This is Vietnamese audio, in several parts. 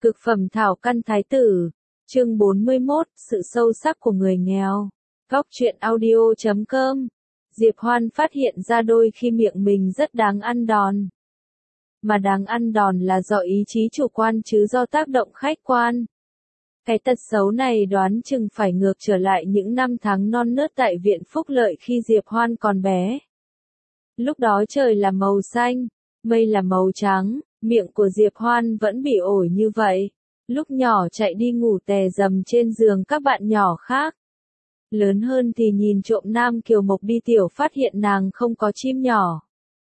Cực phẩm thảo căn thái tử, chương 41, sự sâu sắc của người nghèo. Góc truyện audio.com. Diệp Hoan phát hiện ra đôi khi miệng mình rất đáng ăn đòn. Mà đáng ăn đòn là do ý chí chủ quan chứ do tác động khách quan. Cái tật xấu này đoán chừng phải ngược trở lại những năm tháng non nớt tại Viện Phúc Lợi khi Diệp Hoan còn bé. Lúc đó trời là màu xanh, mây là màu trắng, miệng của Diệp Hoan vẫn bị ổi như vậy. Lúc nhỏ chạy đi ngủ tè dầm trên giường các bạn nhỏ khác. Lớn hơn thì nhìn trộm Nam Kiều Mộc đi tiểu phát hiện nàng không có chim nhỏ.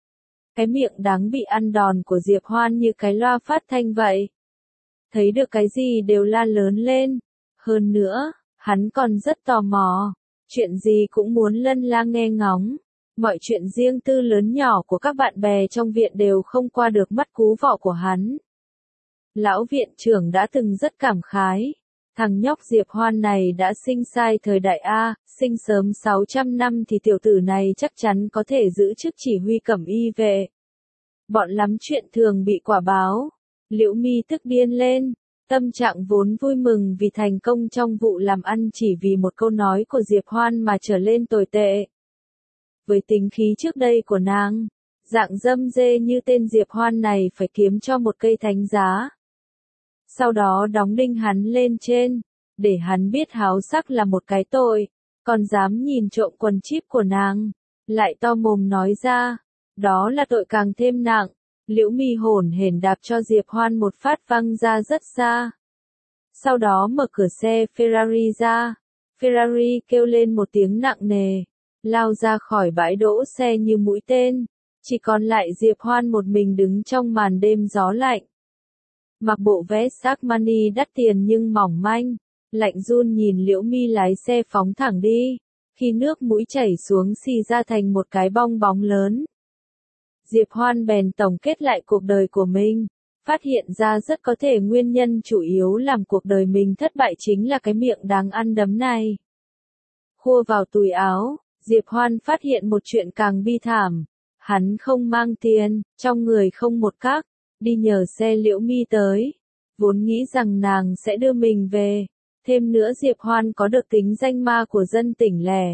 Cái miệng đáng bị ăn đòn của Diệp Hoan như cái loa phát thanh vậy. Thấy được cái gì đều la lớn lên. Hơn nữa, hắn còn rất tò mò. Chuyện gì cũng muốn lân la nghe ngóng. Mọi chuyện riêng tư lớn nhỏ của các bạn bè trong viện đều không qua được mắt cú vọ của hắn. Lão viện trưởng đã từng rất cảm khái. Thằng nhóc Diệp Hoan này đã sinh sai thời đại A, sinh sớm 600 năm thì tiểu tử này chắc chắn có thể giữ chức chỉ huy cẩm y vệ. Bọn lắm chuyện thường bị quả báo. Liễu Mi tức điên lên, tâm trạng vốn vui mừng vì thành công trong vụ làm ăn chỉ vì một câu nói của Diệp Hoan mà trở lên tồi tệ. Với tính khí trước đây của nàng, dạng dâm dê như tên Diệp Hoan này phải kiếm cho một cây thánh giá. Sau đó đóng đinh hắn lên trên, để hắn biết háo sắc là một cái tội, còn dám nhìn trộm quần chíp của nàng, lại to mồm nói ra, đó là tội càng thêm nặng. Liễu Mi hổn hển đạp cho Diệp Hoan một phát văng ra rất xa. Sau đó mở cửa xe Ferrari ra, Ferrari kêu lên một tiếng nặng nề, lao ra khỏi bãi đỗ xe như mũi tên, chỉ còn lại Diệp Hoan một mình đứng trong màn đêm gió lạnh. Mặc bộ vest Armani đắt tiền nhưng mỏng manh, lạnh run nhìn Liễu Mi lái xe phóng thẳng đi, khi nước mũi chảy xuống xì ra thành một cái bong bóng lớn. Diệp Hoan bèn tổng kết lại cuộc đời của mình, phát hiện ra rất có thể nguyên nhân chủ yếu làm cuộc đời mình thất bại chính là cái miệng đáng ăn đấm này. Khua vào túi áo, Diệp Hoan phát hiện một chuyện càng bi thảm, hắn không mang tiền, trong người không một các, đi nhờ xe Liễu Mi tới, vốn nghĩ rằng nàng sẽ đưa mình về, thêm nữa Diệp Hoan có được tính danh ma của dân tỉnh lẻ.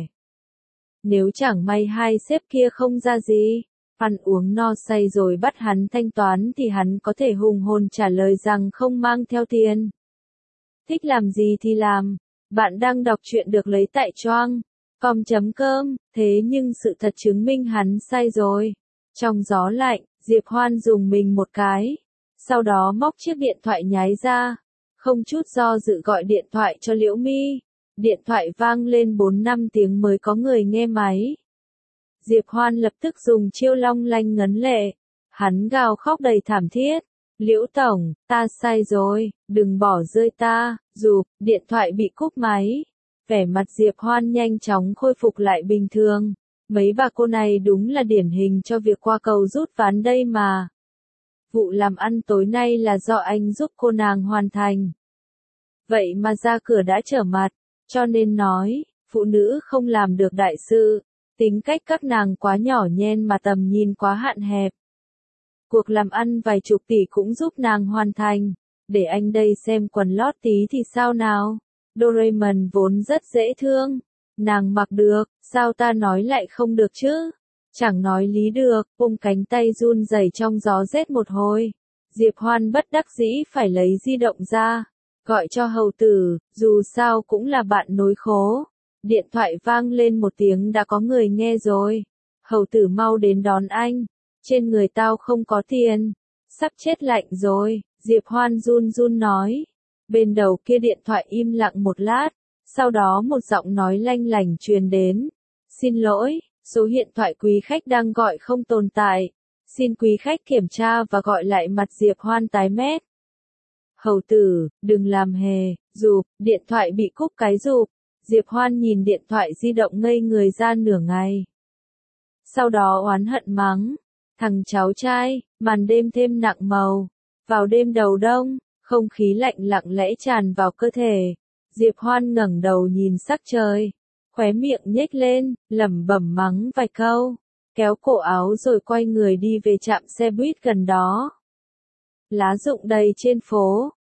Nếu chẳng may hai sếp kia không ra gì, ăn uống no say rồi bắt hắn thanh toán thì hắn có thể hùng hồn trả lời rằng không mang theo tiền. Thích làm gì thì làm, bạn đang đọc truyện được lấy tại choang.com, thế nhưng sự thật chứng minh hắn sai rồi. Trong gió lạnh, Diệp Hoan dùng mình một cái, sau đó móc chiếc điện thoại nhái ra, không chút do dự gọi điện thoại cho Liễu Mi. Điện thoại vang lên 4-5 tiếng mới có người nghe máy. Diệp Hoan lập tức dùng chiêu long lanh ngấn lệ. Hắn gào khóc đầy thảm thiết. Liễu tổng, ta sai rồi, đừng bỏ rơi ta, dù, điện thoại bị cúp máy. Vẻ mặt Diệp Hoan nhanh chóng khôi phục lại bình thường. Mấy bà cô này đúng là điển hình cho việc qua cầu rút ván đây mà. Vụ làm ăn tối nay là do anh giúp cô nàng hoàn thành. Vậy mà ra cửa đã trở mặt, cho nên nói, phụ nữ không làm được đại sự. Tính cách các nàng quá nhỏ nhen mà tầm nhìn quá hạn hẹp. Cuộc làm ăn vài chục tỷ cũng giúp nàng hoàn thành. Để anh đây xem quần lót tí thì sao nào. Doraemon vốn rất dễ thương. Nàng mặc được, sao ta nói lại không được chứ? Chẳng nói lý được, ôm cánh tay run rẩy trong gió rét một hồi. Diệp Hoan bất đắc dĩ phải lấy di động ra. Gọi cho hầu tử, dù sao cũng là bạn nối khố. Điện thoại vang lên một tiếng đã có người nghe rồi. Hầu tử mau đến đón anh. Trên người tao không có tiền. Sắp chết lạnh rồi, Diệp Hoan run run nói. Bên đầu kia điện thoại im lặng một lát. Sau đó một giọng nói lanh lảnh truyền đến. Xin lỗi, số điện thoại quý khách đang gọi không tồn tại. Xin quý khách kiểm tra và gọi lại mặt Diệp Hoan tái mét. Hầu tử, đừng làm hề, rụp, điện thoại bị cúp cái rụp. Diệp Hoan nhìn điện thoại di động ngây người ra nửa ngày. Sau đó oán hận mắng. Thằng cháu trai, màn đêm thêm nặng màu. Vào đêm đầu đông, không khí lạnh lặng lẽ tràn vào cơ thể. Diệp Hoan ngẩng đầu nhìn sắc trời. Khóe miệng nhếch lên, lẩm bẩm mắng vài câu. Kéo cổ áo rồi quay người đi về trạm xe buýt gần đó. Lá rụng đầy trên phố.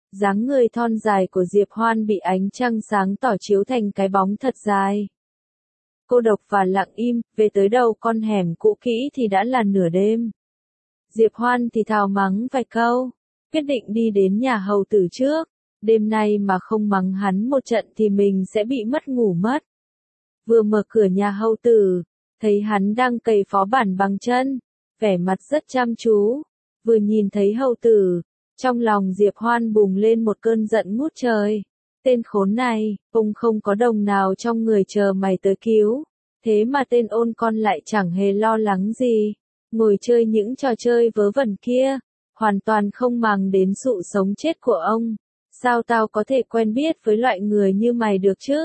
Dáng người thon dài của Diệp Hoan bị ánh trăng sáng tỏ chiếu thành cái bóng thật dài. Cô độc và lặng im, về tới đầu con hẻm cũ kỹ thì đã là nửa đêm. Diệp Hoan thì thào mắng vài câu, quyết định đi đến nhà hầu tử trước, đêm nay mà không mắng hắn một trận thì mình sẽ bị mất ngủ mất. Vừa mở cửa nhà hầu tử, thấy hắn đang cày phó bản bằng chân, vẻ mặt rất chăm chú, vừa nhìn thấy hầu tử, trong lòng Diệp Hoan bùng lên một cơn giận ngút trời. Tên khốn này, ông không có đồng nào trong người chờ mày tới cứu, thế mà tên ôn con lại chẳng hề lo lắng gì, ngồi chơi những trò chơi vớ vẩn kia, hoàn toàn không màng đến sự sống chết của ông. Sao tao có thể quen biết với loại người như mày được chứ?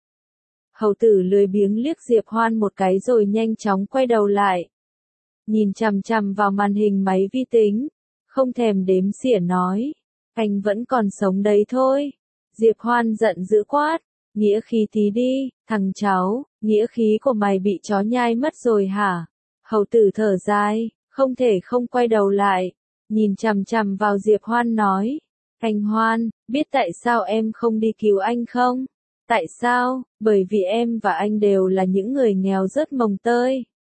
Hầu tử lười biếng liếc Diệp Hoan một cái rồi nhanh chóng quay đầu lại. Nhìn chằm chằm vào màn hình máy vi tính, không thèm đếm xỉa nói, anh vẫn còn sống đấy thôi. Diệp Hoan giận dữ quát, nghĩa khí tí đi, thằng cháu, nghĩa khí của mày bị chó nhai mất rồi hả? Hầu tử thở dài, không thể không quay đầu lại, nhìn chằm chằm vào Diệp Hoan nói, anh Hoan, biết tại sao em không đi cứu anh không? Tại sao? Bởi vì em và anh đều là những người nghèo rớt mồng tơi.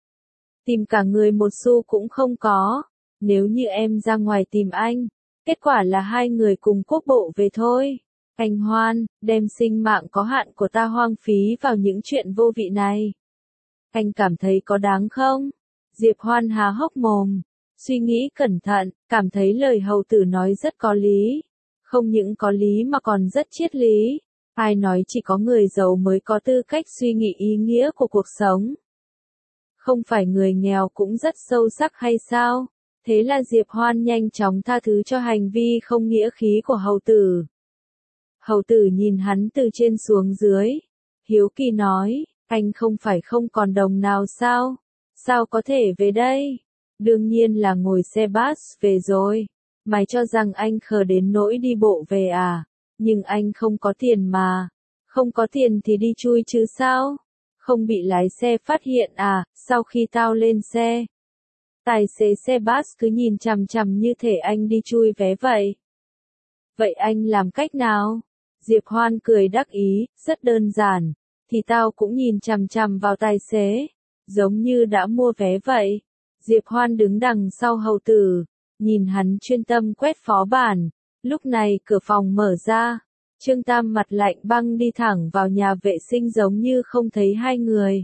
Tìm cả người một xu cũng không có, nếu như em ra ngoài tìm anh, kết quả là hai người cùng quốc bộ về thôi. Anh Hoan, đem sinh mạng có hạn của ta hoang phí vào những chuyện vô vị này. Anh cảm thấy có đáng không? Diệp Hoan há hốc mồm, suy nghĩ cẩn thận, cảm thấy lời hầu tử nói rất có lý. Không những có lý mà còn rất triết lý. Ai nói chỉ có người giàu mới có tư cách suy nghĩ ý nghĩa của cuộc sống? Không phải người nghèo cũng rất sâu sắc hay sao? Thế là Diệp Hoan nhanh chóng tha thứ cho hành vi không nghĩa khí của hầu tử. Hầu tử nhìn hắn từ trên xuống dưới, hiếu kỳ nói, anh không phải không còn đồng nào sao? Sao có thể về đây? Đương nhiên là ngồi xe bus về rồi. Mày cho rằng anh khờ đến nỗi đi bộ về à? Nhưng anh không có tiền mà. Không có tiền thì đi chui chứ sao? Không bị lái xe phát hiện à, sau khi tao lên xe. Tài xế xe bus cứ nhìn chằm chằm như thể anh đi chui vé vậy. Vậy anh làm cách nào? Diệp Hoan cười đắc ý, rất đơn giản. Thì tao cũng nhìn chằm chằm vào tài xế, giống như đã mua vé vậy. Diệp Hoan đứng đằng sau hầu tử, nhìn hắn chuyên tâm quét phó bản. Lúc này cửa phòng mở ra, Trương Tam mặt lạnh băng đi thẳng vào nhà vệ sinh giống như không thấy hai người.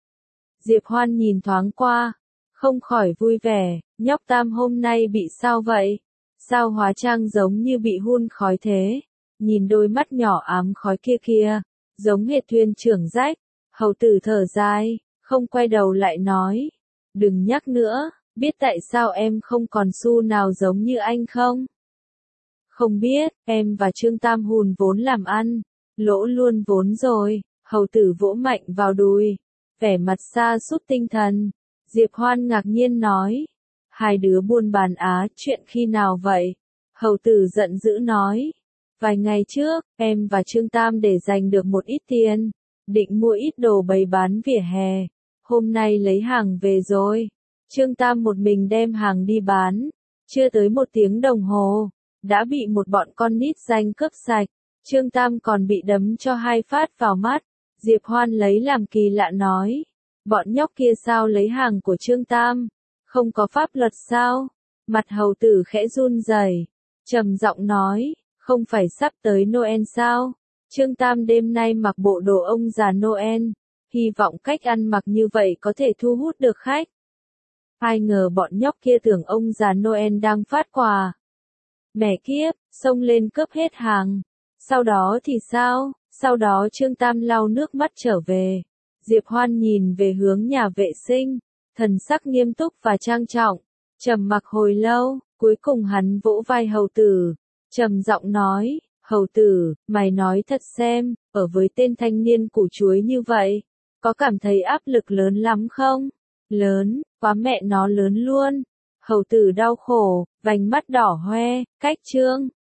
Diệp Hoan nhìn thoáng qua, không khỏi vui vẻ, nhóc Tam hôm nay bị sao vậy? Sao hóa trang giống như bị hun khói thế? Nhìn đôi mắt nhỏ ám khói kia kia, giống hệt thuyền trưởng rách. Hầu tử thở dài, không quay đầu lại nói, đừng nhắc nữa, biết tại sao em không còn xu nào giống như anh không? Không biết, em và Trương Tam hùn vốn làm ăn, lỗ luôn vốn rồi. Hầu tử vỗ mạnh vào đùi, vẻ mặt sa sút tinh thần. Diệp Hoan ngạc nhiên nói, hai đứa buôn bàn á, chuyện khi nào vậy? Hầu tử giận dữ nói, vài ngày trước, em và Trương Tam để dành được một ít tiền, định mua ít đồ bày bán vỉa hè. Hôm nay lấy hàng về rồi. Trương Tam một mình đem hàng đi bán, chưa tới 1 tiếng đồng hồ, đã bị một bọn con nít danh cướp sạch. Trương Tam còn bị đấm cho 2 phát vào mắt. Diệp Hoan lấy làm kỳ lạ nói, bọn nhóc kia sao lấy hàng của Trương Tam? Không có pháp luật sao? Mặt hầu tử khẽ run rẩy, trầm giọng nói, không phải sắp tới Noel sao? Trương Tam đêm nay mặc bộ đồ ông già Noel, hy vọng cách ăn mặc như vậy có thể thu hút được khách. Ai ngờ bọn nhóc kia tưởng ông già Noel đang phát quà. Mẹ kiếp, xông lên cướp hết hàng. Sau đó thì sao? Sau đó Trương Tam lau nước mắt trở về. Diệp Hoan nhìn về hướng nhà vệ sinh, thần sắc nghiêm túc và trang trọng, trầm mặc hồi lâu, cuối cùng hắn vỗ vai hầu tử, trầm giọng nói, hầu tử, mày nói thật xem, ở với tên thanh niên củ chuối như vậy, có cảm thấy áp lực lớn lắm không? Lớn, quá mẹ nó lớn luôn. Hầu tử đau khổ, vành mắt đỏ hoe, cách Trương